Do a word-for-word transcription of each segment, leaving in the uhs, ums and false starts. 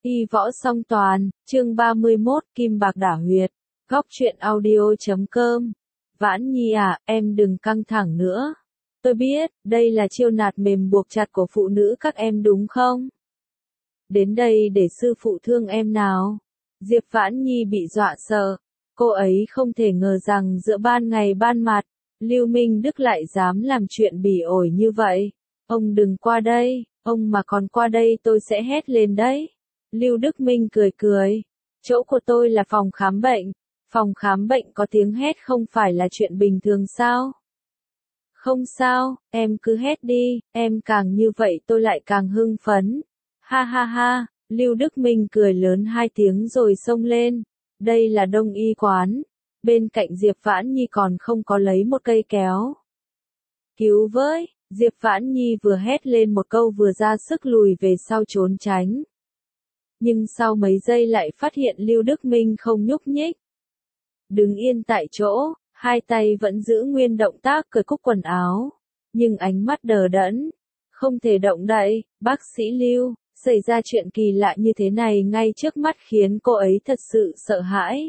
Y võ song toàn, chương ba mươi mốt, Kim Bạc đả huyệt, góc truyện audio chấm com. Vãn Nhi à, em đừng căng thẳng nữa. Tôi biết, đây là chiêu nạt mềm buộc chặt của phụ nữ các em đúng không? Đến đây để sư phụ thương em nào. Diệp Vãn Nhi bị dọa sợ. Cô ấy không thể ngờ rằng giữa ban ngày ban mặt, Lưu Minh Đức lại dám làm chuyện bỉ ổi như vậy. Ông đừng qua đây, ông mà còn qua đây tôi sẽ hét lên đấy. Lưu Đức Minh cười cười. Chỗ của tôi là phòng khám bệnh. Phòng khám bệnh có tiếng hét không phải là chuyện bình thường sao? Không sao, em cứ hét đi, em càng như vậy tôi lại càng hưng phấn. Ha ha ha, Lưu Đức Minh cười lớn hai tiếng rồi xông lên. Đây là đông y quán. Bên cạnh Diệp Vãn Nhi còn không có lấy một cây kéo. Cứu với, Diệp Vãn Nhi vừa hét lên một câu vừa ra sức lùi về sau trốn tránh. Nhưng sau mấy giây lại phát hiện Lưu Đức Minh không nhúc nhích. Đứng yên tại chỗ, hai tay vẫn giữ nguyên động tác cởi cúc quần áo. Nhưng ánh mắt đờ đẫn. Không thể động đậy, bác sĩ Lưu, xảy ra chuyện kỳ lạ như thế này ngay trước mắt khiến cô ấy thật sự sợ hãi.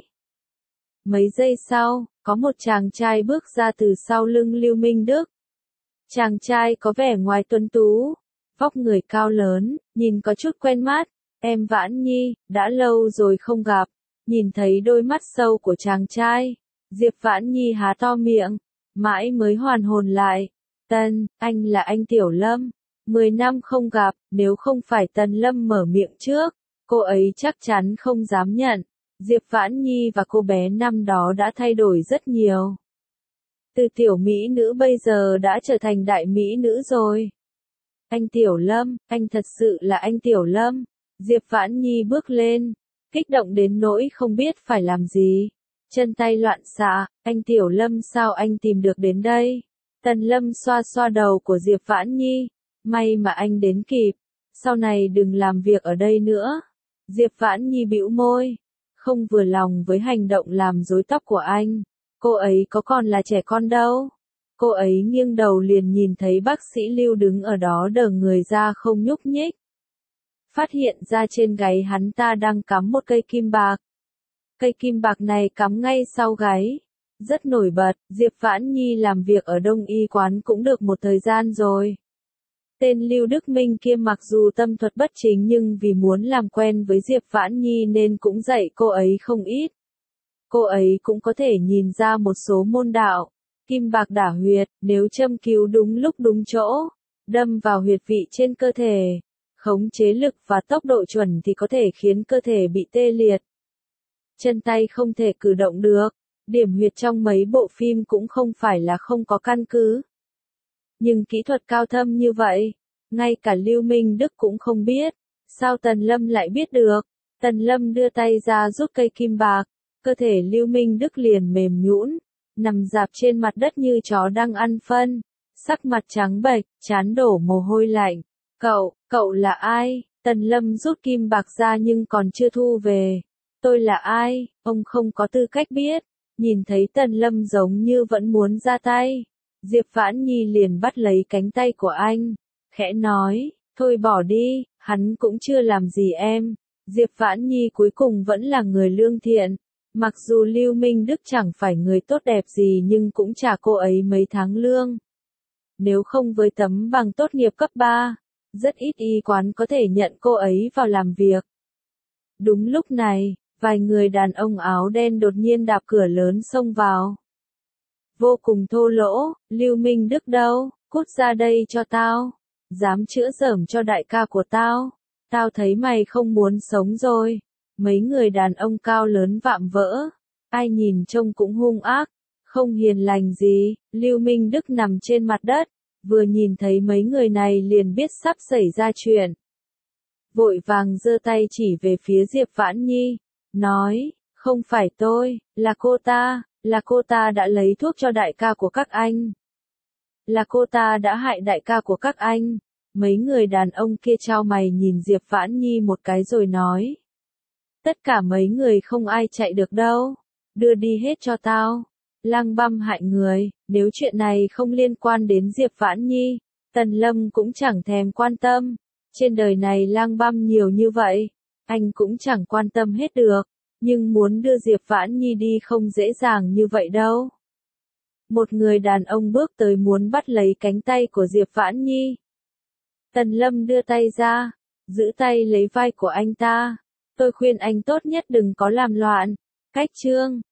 Mấy giây sau, có một chàng trai bước ra từ sau lưng Lưu Minh Đức. Chàng trai có vẻ ngoài tuấn tú, vóc người cao lớn, nhìn có chút quen mắt. Em Vãn Nhi, đã lâu rồi không gặp. Nhìn thấy đôi mắt sâu của chàng trai, Diệp Vãn Nhi há to miệng, mãi mới hoàn hồn lại. Tân, anh là anh Tiểu Lâm. Mười năm không gặp, nếu không phải Tần Lâm mở miệng trước, cô ấy chắc chắn không dám nhận. Diệp Vãn Nhi và cô bé năm đó đã thay đổi rất nhiều. Từ tiểu mỹ nữ bây giờ đã trở thành đại mỹ nữ rồi. Anh Tiểu Lâm, anh thật sự là anh Tiểu Lâm. Diệp Vãn Nhi bước lên, kích động đến nỗi không biết phải làm gì. Chân tay loạn xạ, anh Tiểu Lâm sao anh tìm được đến đây? Tần Lâm xoa xoa đầu của Diệp Vãn Nhi. May mà anh đến kịp, sau này đừng làm việc ở đây nữa. Diệp Vãn Nhi bĩu môi, không vừa lòng với hành động làm rối tóc của anh. Cô ấy có còn là trẻ con đâu. Cô ấy nghiêng đầu liền nhìn thấy bác sĩ Lưu đứng ở đó đờ người ra không nhúc nhích. Phát hiện ra trên gáy hắn ta đang cắm một cây kim bạc. Cây kim bạc này cắm ngay sau gáy. Rất nổi bật, Diệp Vãn Nhi làm việc ở Đông Y quán cũng được một thời gian rồi. Tên Lưu Đức Minh kia mặc dù tâm thuật bất chính nhưng vì muốn làm quen với Diệp Vãn Nhi nên cũng dạy cô ấy không ít. Cô ấy cũng có thể nhìn ra một số môn đạo. Kim bạc đả huyệt, nếu châm cứu đúng lúc đúng chỗ, đâm vào huyệt vị trên cơ thể, khống chế lực và tốc độ chuẩn thì có thể khiến cơ thể bị tê liệt. Chân tay không thể cử động được. Điểm huyệt trong mấy bộ phim cũng không phải là không có căn cứ. Nhưng kỹ thuật cao thâm như vậy, ngay cả Lưu Minh Đức cũng không biết. Sao Tần Lâm lại biết được? Tần Lâm đưa tay ra rút cây kim bạc, cơ thể Lưu Minh Đức liền mềm nhũn, nằm rạp trên mặt đất như chó đang ăn phân, sắc mặt trắng bệch, trán đổ mồ hôi lạnh. Cậu, cậu là ai? Tần Lâm rút kim bạc ra nhưng còn chưa thu về. Tôi là ai? Ông không có tư cách biết. Nhìn thấy Tần Lâm giống như vẫn muốn ra tay. Diệp Vãn Nhi liền bắt lấy cánh tay của anh, khẽ nói, thôi bỏ đi, hắn cũng chưa làm gì em. Diệp Vãn Nhi cuối cùng vẫn là người lương thiện. Mặc dù Lưu Minh Đức chẳng phải người tốt đẹp gì nhưng cũng trả cô ấy mấy tháng lương. Nếu không với tấm bằng tốt nghiệp cấp ba, rất ít y quán có thể nhận cô ấy vào làm việc. Đúng lúc này, vài người đàn ông áo đen đột nhiên đạp cửa lớn xông vào. Vô cùng thô lỗ, Lưu Minh Đức đâu, cút ra đây cho tao. Dám chữa dởm cho đại ca của tao. Tao thấy mày không muốn sống rồi. Mấy người đàn ông cao lớn vạm vỡ. Ai nhìn trông cũng hung ác, không hiền lành gì. Lưu Minh Đức nằm trên mặt đất, vừa nhìn thấy mấy người này liền biết sắp xảy ra chuyện. Vội vàng giơ tay chỉ về phía Diệp Vãn Nhi, nói, không phải tôi, là cô ta. Là cô ta đã lấy thuốc cho đại ca của các anh. Là cô ta đã hại đại ca của các anh. Mấy người đàn ông kia chau mày nhìn Diệp Vãn Nhi một cái rồi nói. Tất cả mấy người không ai chạy được đâu. Đưa đi hết cho tao. Lang băm hại người, nếu chuyện này không liên quan đến Diệp Vãn Nhi, Tần Lâm cũng chẳng thèm quan tâm. Trên đời này lang băm nhiều như vậy. anh cũng chẳng quan tâm hết được, nhưng muốn đưa Diệp Vãn Nhi đi không dễ dàng như vậy đâu. Một người đàn ông bước tới muốn bắt lấy cánh tay của Diệp Vãn Nhi. Tần Lâm đưa tay ra, giữ tay lấy vai của anh ta. Tôi khuyên anh tốt nhất đừng có làm loạn. Cách chương